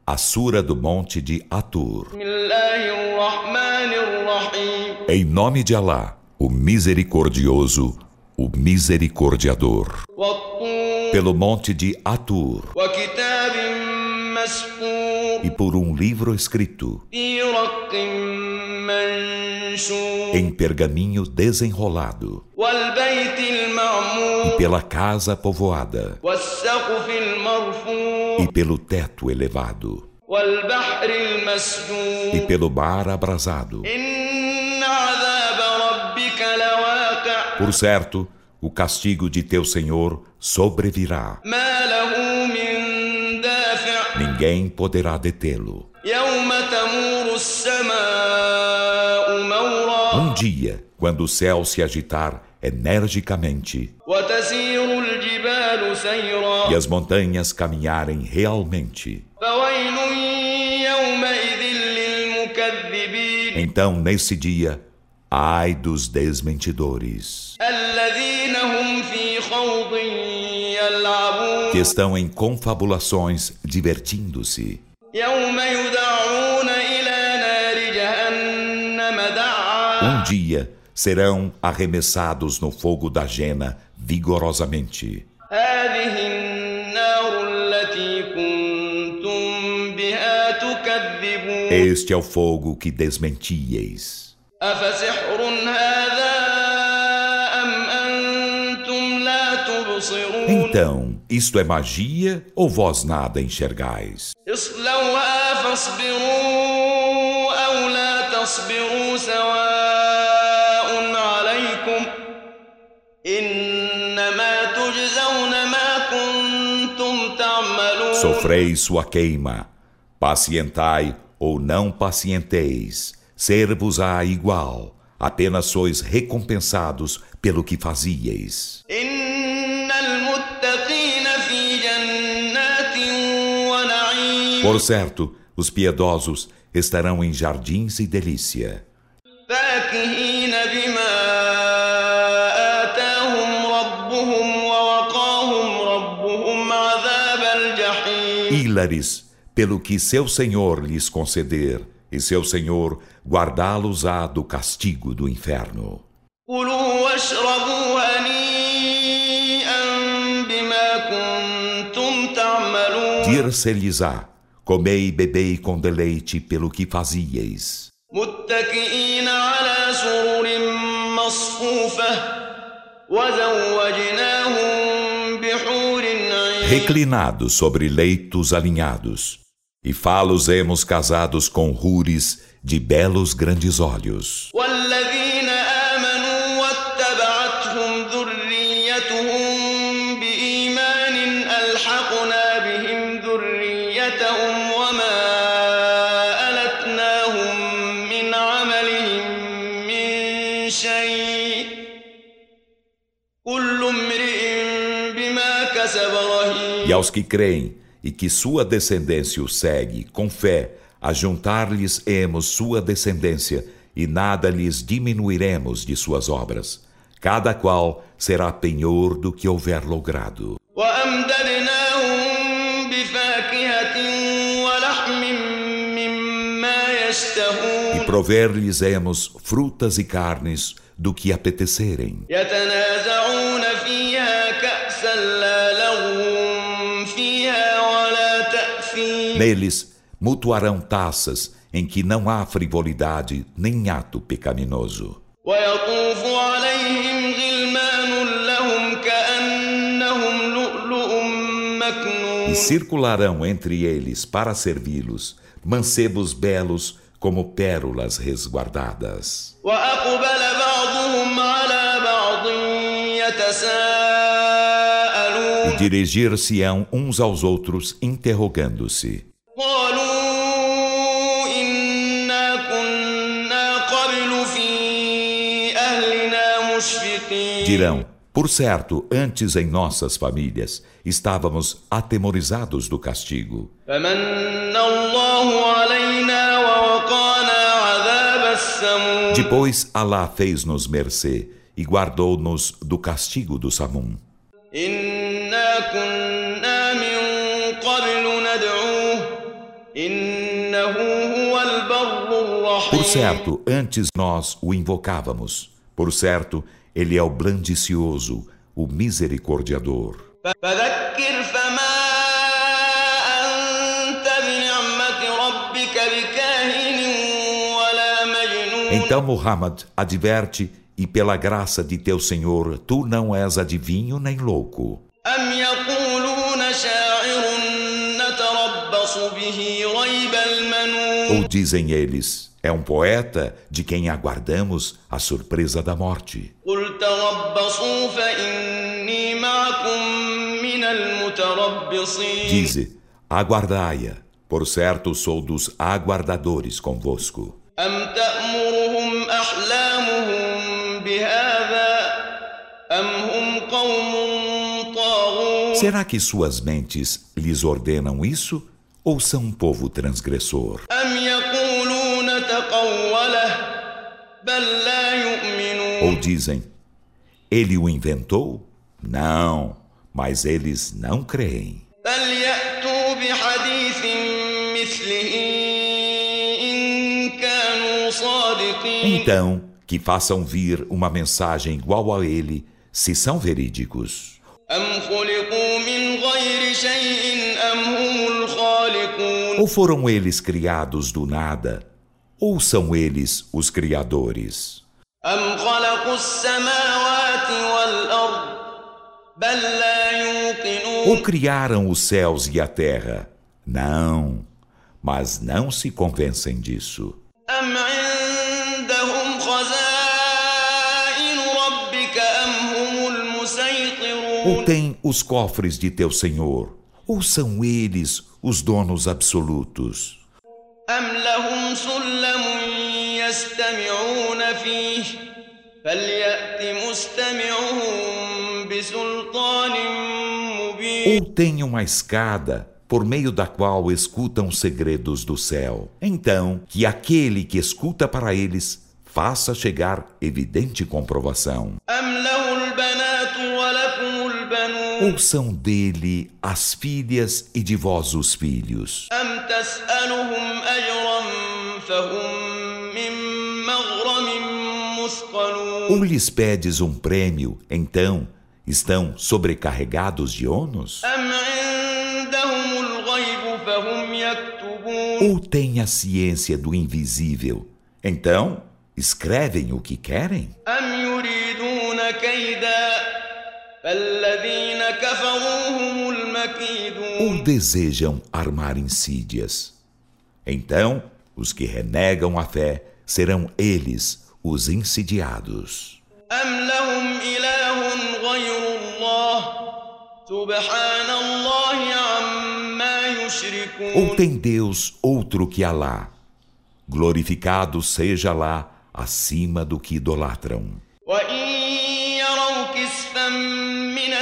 a Sura do Monte de Atur. Em nome de Alá, o Misericordioso, o Misericordiador. Pelo Monte de Atur. E por um livro escrito em pergaminho desenrolado. E pela casa povoada. E pelo teto elevado. E pelo mar abrasado. Por certo, o castigo de teu Senhor sobrevirá. Ninguém poderá detê-lo. Um dia, quando o céu se agitar energicamente e as montanhas caminharem realmente, então, nesse dia, ai dos desmentidores, que estão em confabulações divertindo-se. Um dia serão arremessados no fogo da jena vigorosamente. Este é o fogo que desmentieis. Então, isto é magia ou vós nada enxergais? Sofreis sua queima, pacientai ou não pacienteis, ser-vos-á igual, apenas sois recompensados pelo que fazieis. Por certo, os piedosos estarão em jardins e delícia. Hilares pelo que seu Senhor lhes conceder, e seu Senhor guardá-los-á do castigo do inferno. Dir-se-lhes-á: comei e bebei com deleite pelo que fazieis. Reclinados sobre leitos alinhados, e fá-los-emos casados com hures de belos grandes olhos. E aos que creem e que sua descendência o segue com fé, a juntar-lhes-emos sua descendência e nada lhes diminuiremos de suas obras. Cada qual será penhor do que houver logrado. E prover-lhes-emos frutas e carnes do que apetecerem. Neles mutuarão taças em que não há frivolidade nem ato pecaminoso. E circularão entre eles para servi-los mancebos belos como pérolas resguardadas. E dirigir-se-ão uns aos outros interrogando-se. Dirão: por certo, antes em nossas famílias estávamos atemorizados do castigo. Depois Alá fez-nos mercê e guardou-nos do castigo do Samum. إنه هو البر الرحيم. Por certo, antes nós o invocávamos. Por certo, ele é o blandicioso, o misericordiador. فذكر فما أنت بنعمة ربك بكاهن ولا مجنون. Então Muhammad adverte, e pela graça de teu Senhor, tu não és adivinho nem louco. أم يقولون شاعر نتربص به ريب المنون. Ou dizem eles, é um poeta de quem aguardamos a surpresa da morte. قل تربصوا فإني معكم من المتربصين. Dize, aguardai-a, por certo sou dos aguardadores convosco. أم تأمرهم أحلامهم بهذا أم هم قوم طاغون. Será que suas mentes lhes ordenam isso? Ou são um povo transgressor? أم يقولون تقوله بل لا يؤمنون. Ou dizem, ele o inventou? Não, mas eles não creem. فليأتوا بحديث مثله إن كانوا صادقين. Então, que façam vir uma mensagem igual a ele, se são verídicos. أم خلقوا من غير شيء أم هم الخالقون. Ou foram eles criados do nada, ou são eles os criadores? أم خلقوا السماوات والأرض بل لا يوقنون. Ou criaram os céus e a terra? Não, mas não se convencem disso. أم عندهم خزائن ربك أم هم المسيطرون. Ou têm os cofres de teu Senhor, ou são eles os donos absolutos? أم لهم سلم يستمعون فيه فليأت مستمعهم بسلطان مبين. Ou têm uma escada por meio da qual escutam os segredos do céu? Então, que aquele que escuta para eles faça chegar evidente comprovação. أم له البنات ولكم البنون. Ou são dele as filhas e de vós os filhos? أم تسألهم أجرا فهم من مغرم مثقلون. Ou lhes pedes um prêmio, então estão sobrecarregados de ônus? أم عندهم الغيب فهم يكتبون. Ou têm a ciência do invisível, então escrevem o que querem? أم يريدون كيدا فالذين كفروا هم المكيدون. Ou desejam armar insídias? Então os que renegam a fé serão eles os insidiados. أم لهم إله غير الله سبحان الله عما يشركون. Ou tem Deus outro que Alá? Glorificado seja Alá acima do que idolatram. وإن يروا كسفا من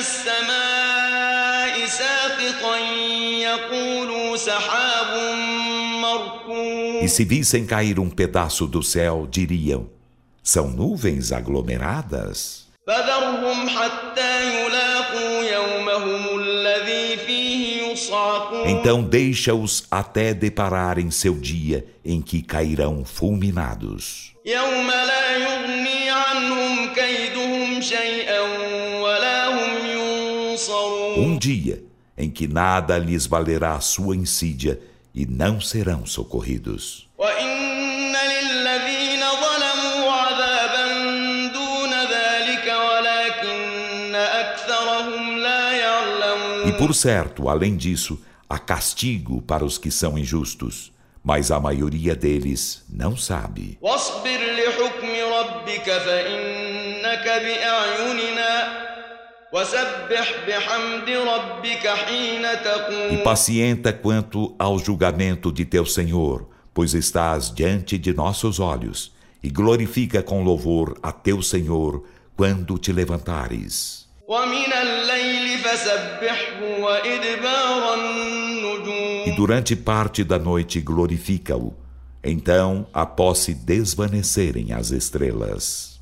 السماء ساقطا يقولوا سحاب مركون. E se vissem cair um pedaço do céu, diriam, são nuvens aglomeradas? فذرهم حتى يلاقوا يومهم الذي فيه يصعقون. Então deixa-os até depararem seu dia em que cairão fulminados. يوم لا يغني عنهم كيدهم شيئا ولا هم ينصرون. Dia em que nada lhes valerá a sua insídia e não serão socorridos. وإن للذين ظلموا عذابا دون ذلك ولكن أكثرهم لا يعلمون. E por certo, além disso, há castigo para os que são injustos, mas a maioria deles não sabe. واصبر لحكم ربك فإنك بأعيننا وسبح بحمد ربك حين تقوم. E pacienta quanto ao julgamento de teu Senhor, pois estás diante de nossos olhos, e glorifica com louvor a teu Senhor quando te levantares. ومن الليل فسبحه وإدبار النجوم. E durante parte da noite glorifica-o, então após se desvanecerem as estrelas.